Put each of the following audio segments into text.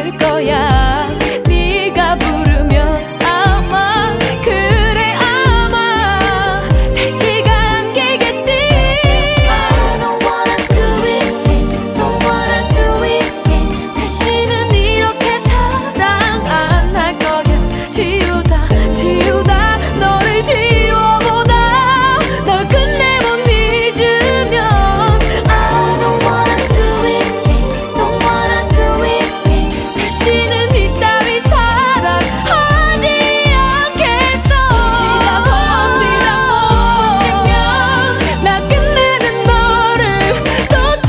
될 거야. 네가 부르면 아마 그래 아마 다시가 안기겠지. I don't wanna do it, don't wanna do it. 다시는 이렇게 사랑 안 할 거야. 지우다 지우다 너를 지워보다 널 끝내 못 잊으면 I don't wanna do it, don't wanna do it. 다시는 이따위 사랑하지 않겠어. 버티다 버티면 나 끝내는 너를 또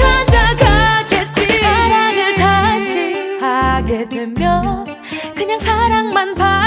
찾아가겠지. 사랑을 다시 하게 되면 그냥 사랑만